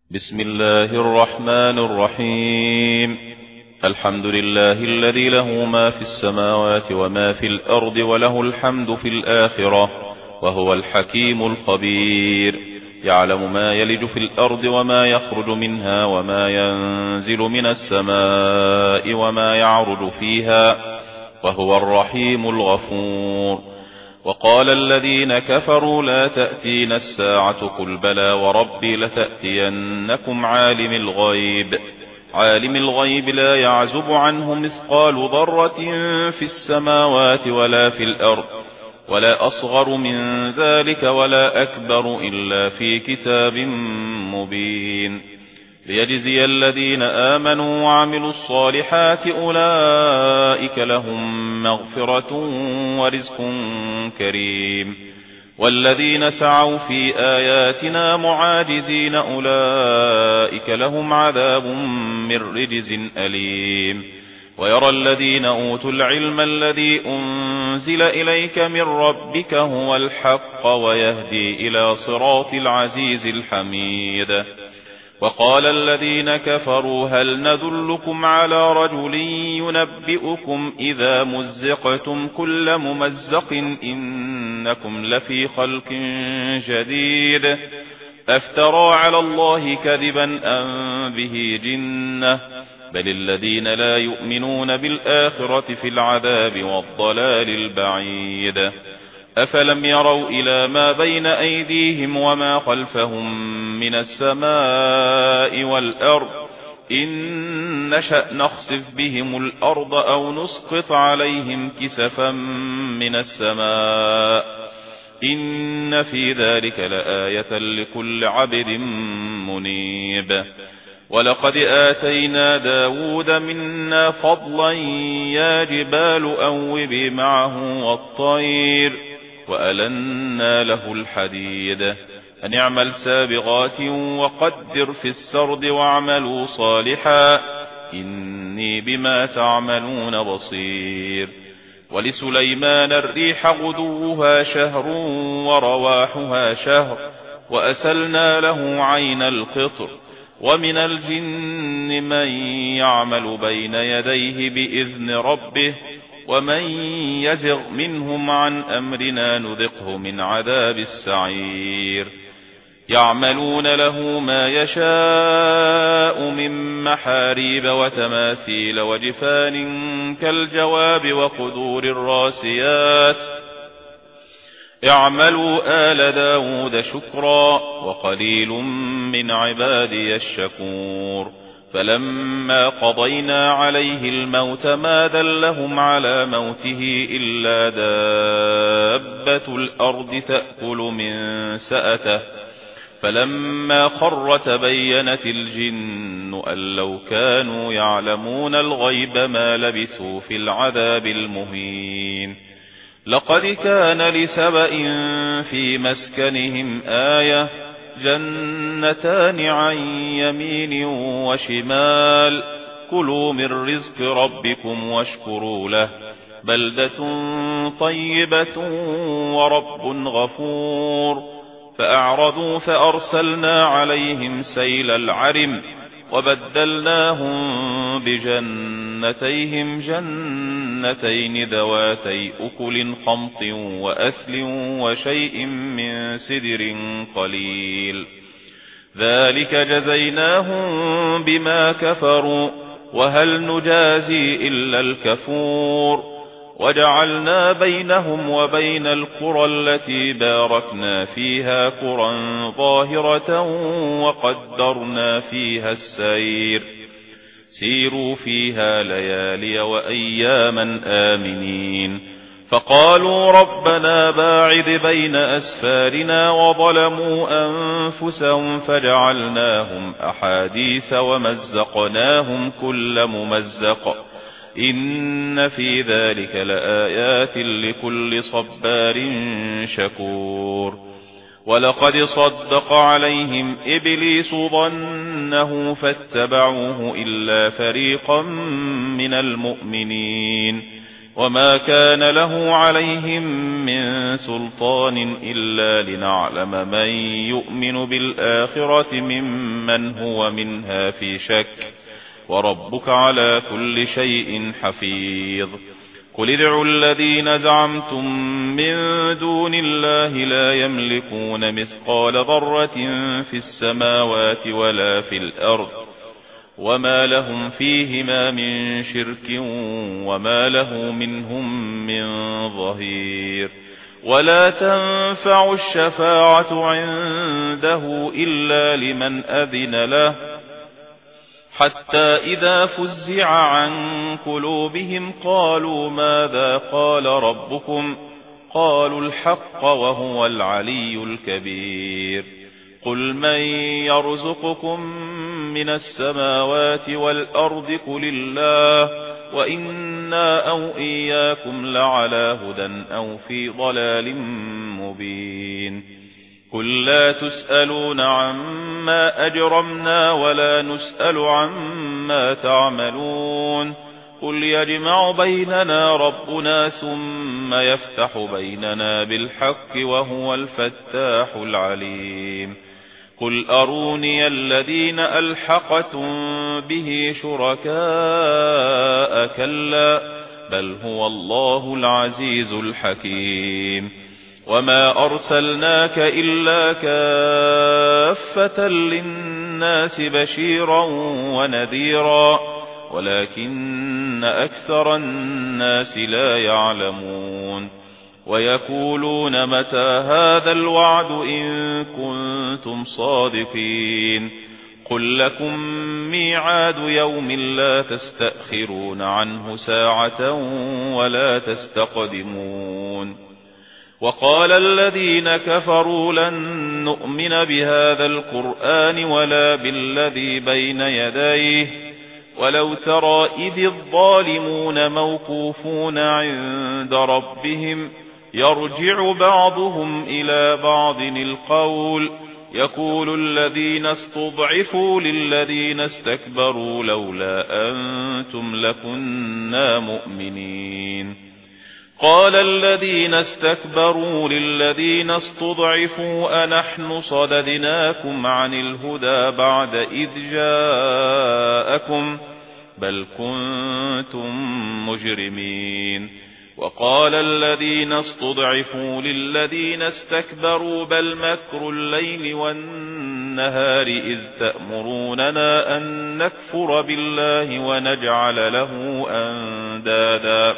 بسم الله الرحمن الرحيم. الحمد لله الذي له ما في السماوات وما في الأرض وله الحمد في الآخرة، وهو الحكيم الخبير. يعلم ما يلج في الأرض وما يخرج منها وما ينزل من السماء وما يعرج فيها، وهو الرحيم الغفور. وقال الذين كفروا لا تأتينا الساعة قل بلى وربي لتأتينكم عالم الغيب لا يعزب عنه مثقال ذرة في السماوات ولا في الأرض، ولا أصغر من ذلك ولا أكبر إلا في كتاب مبين، ليجزي الذين آمنوا وعملوا الصالحات أولئك لهم مغفرة ورزق كريم. والذين سعوا في آياتنا معاجزين أولئك لهم عذاب من رجز أليم. ويرى الذين أوتوا العلم الذي أنزل إليك من ربك هو الحق ويهدي إلى صراط العزيز الحميد. وقال الذين كفروا هل ندلكم على رجل ينبئكم إذا مزقتم كل ممزق إنكم لفي خلق جديد، أفترى على الله كذبا أم به جنة، بل الذين لا يؤمنون بالآخرة في العذاب والضلال البعيد. أفلم يروا إلى ما بين أيديهم وما خلفهم من السماء والأرض إن نشأ نخسف بهم الأرض أو نسقط عليهم كسفا من السماء إن في ذلك لآية لكل عبد منيب. ولقد آتينا داود منا فضلا يا جبال أوبي معه والطير وألنا له الحديد أن اعمل سابغات وقدر في السرد واعملوا صالحا إني بما تعملون بصير. ولسليمان الريح غدوها شهر ورواحها شهر وأسلنا له عين القطر. ومن الجن من يعمل بين يديه بإذن ربه ومن يزغ منهم عن أمرنا نذقه من عذاب السعير. يعملون له ما يشاء من محاريب وتماثيل وجفان كالجواب وقدور الراسيات. اعملوا آل داود شكرا وقليل من عبادي الشكور. فلما قضينا عليه الموت ما دلهم على موته إلا دابة الأرض تأكل من سأته. فلما خر تبينت الجن أن لو كانوا يعلمون الغيب ما لبثوا في العذاب المهين. لقد كان لسبإ في مسكنهم آية جنتان عن يمين وشمال كلوا من رزق ربكم واشكروا له بلدة طيبة ورب غفور. فأعرضوا فأرسلنا عليهم سيل العرم وبدلناهم بجنتيهم جنتين ذواتي أكل خمط وأثل وشيء من سدر قليل ذلك جزيناهم بما كفروا وهل نجازي إلا الكفور. وجعلنا بينهم وبين القرى التي باركنا فيها قرى ظاهرة وقدرنا فيها السير سيروا فيها ليالي وأياما آمنين. فقالوا ربنا باعد بين أسفارنا وظلموا أنفسهم فجعلناهم أحاديث ومزقناهم كل ممزق إن في ذلك لآيات لكل صبار شكور. ولقد صدق عليهم إبليس ظنه فاتبعوه إلا فريقا من المؤمنين. وما كان له عليهم من سلطان إلا لنعلم من يؤمن بالآخرة ممن هو منها في شك وربك على كل شيء حفيظ قل ادعوا الذين زعمتم من دون الله لا يملكون مثقال ذرة في السماوات ولا في الأرض وما لهم فيهما من شرك وما له منهم من ظهير ولا تنفع الشفاعة عنده إلا لمن أذن له حتى إذا فزع عن قلوبهم قالوا ماذا قال ربكم قالوا الحق وهو العلي الكبير قل من يرزقكم من السماوات والأرض قل الله وإنا أو إياكم لعلى هدى أو في ضلال مبين قل لا تسألون عما أجرمنا ولا نسأل عما تعملون قل يجمع بيننا ربنا ثم يفتح بيننا بالحق وهو الفتاح العليم قل أروني الذين ألحقتم به شركاء كلا بل هو الله العزيز الحكيم وما أرسلناك إلا كافة للناس بشيرا ونذيرا ولكن أكثر الناس لا يعلمون ويقولون متى هذا الوعد إن كنتم صادقين قل لكم ميعاد يوم لا تستأخرون عنه ساعة ولا تستقدمون وقال الذين كفروا لن نؤمن بهذا القرآن ولا بالذي بين يديه ولو ترى إذ الظالمون موقوفون عند ربهم يرجع بعضهم إلى بعض القول يقول الذين استضعفوا للذين استكبروا لولا أنتم لكنا مؤمنين قال الذين استكبروا للذين استضعفوا أنحن صددناكم عن الهدى بعد إذ جاءكم بل كنتم مجرمين وقال الذين استضعفوا للذين استكبروا بل مكر الليل والنهار إذ تأمروننا أن نكفر بالله ونجعل له أندادا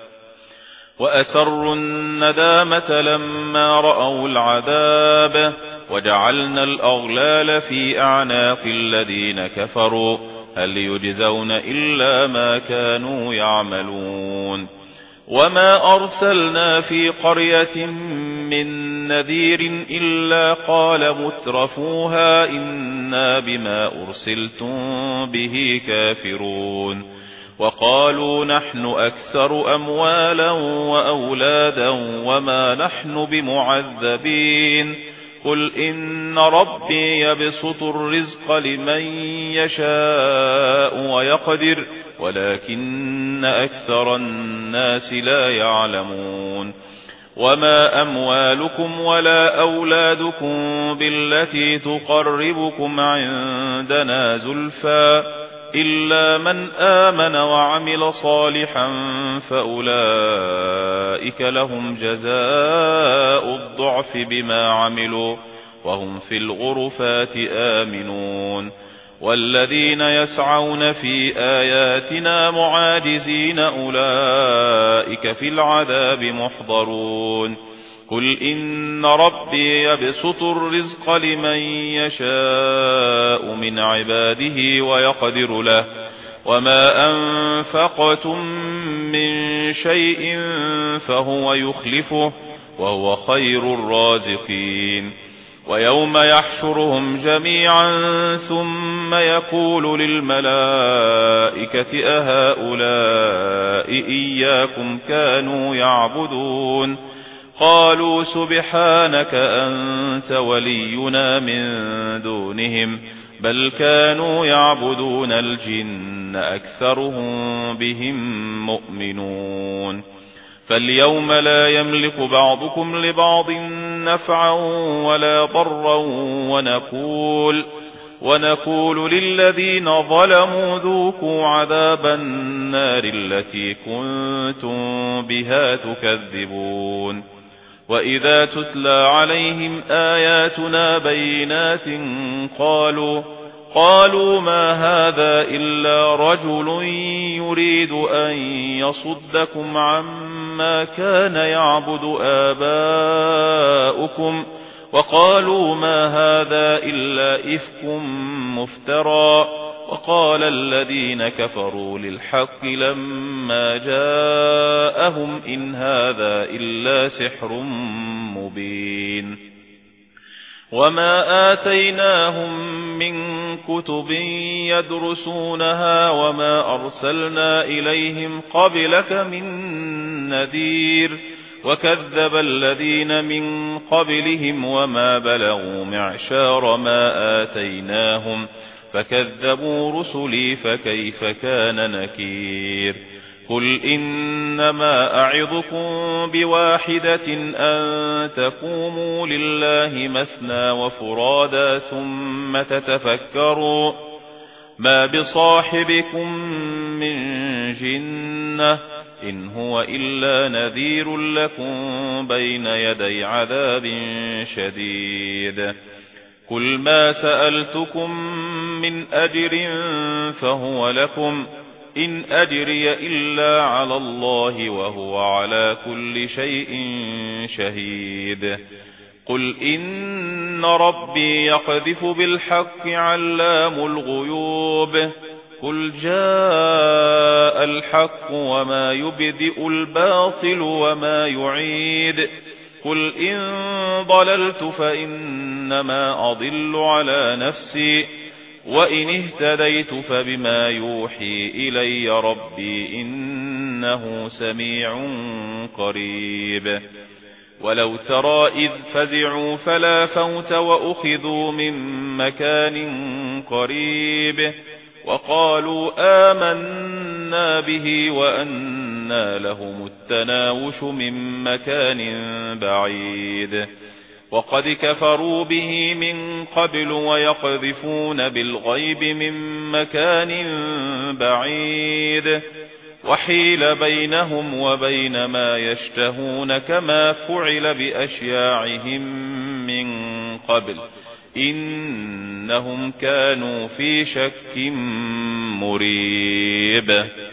وأسروا الندامة لما رأوا العذاب وجعلنا الأغلال في أعناق الذين كفروا هل يجزون إلا ما كانوا يعملون وما أرسلنا في قرية من نذير إلا قال مترفوها إنا بما أرسلتم به كافرون وقالوا نحن أكثر أموالا وأولادا وما نحن بمعذبين قل إن ربي يبسط الرزق لمن يشاء ويقدر ولكن أكثر الناس لا يعلمون وما أموالكم ولا أولادكم بالتي تقربكم عندنا زلفى إلا من آمن وعمل صالحا فأولئك لهم جزاء الضعف بما عملوا وهم في الغرفات آمنون والذين يسعون في آياتنا معاجزين أولئك في العذاب محضرون قل إن ربي يبسط الرزق لمن يشاء من عباده ويقدر له وما أنفقتم من شيء فهو يخلفه وهو خير الرازقين ويوم يحشرهم جميعا ثم يقول للملائكة أهؤلاء إياكم كانوا يعبدون قالوا سبحانك أنت ولينا من دونهم بل كانوا يعبدون الجن أكثرهم بهم مؤمنون فاليوم لا يملك بعضكم لبعض نفعا ولا ضرا ونقول للذين ظلموا ذوقوا عذاب النار التي كنتم بها تكذبون وإذا تتلى عليهم آياتنا بينات قالوا ما هذا إلا رجل يريد أن يصدكم عما كان يعبد آباؤكم وقالوا ما هذا إلا إفك مفترى وقال الذين كفروا للحق لما جاءهم إن هذا إلا سحر مبين وما آتيناهم من كتب يدرسونها وما أرسلنا إليهم قبلك من نذير وكذب الذين من قبلهم وما بلغوا معشار ما آتيناهم فكذبوا رسلي فكيف كان نكير قل إنما أعظكم بواحدة أن تقوموا لله مثنى وفرادا ثم تتفكروا ما بصاحبكم من جنة إن هو إلا نذير لكم بين يدي عذاب شديد قل ما سألتكم من أجر فهو لكم إن أجري إلا على الله وهو على كل شيء شهيد قل إن ربي يقذف بالحق علام الغيوب قل جاء الحق وما يبدئ الباطل وما يعيد قل إن ضللت فإنما أضل على نفسي وإن اهتديت فبما يوحي إلي ربي إنه سميع قريب ولو ترى إذ فزعوا فلا فوت وأخذوا من مكان قريب وقالوا آمنا به وأنى لهم التناوش من مكان بعيد وقد كفروا به من قبل ويقذفون بالغيب من مكان بعيد وحيل بينهم وبين ما يشتهون كما فعل بأشياعهم من قبل إنهم كانوا في شك مريب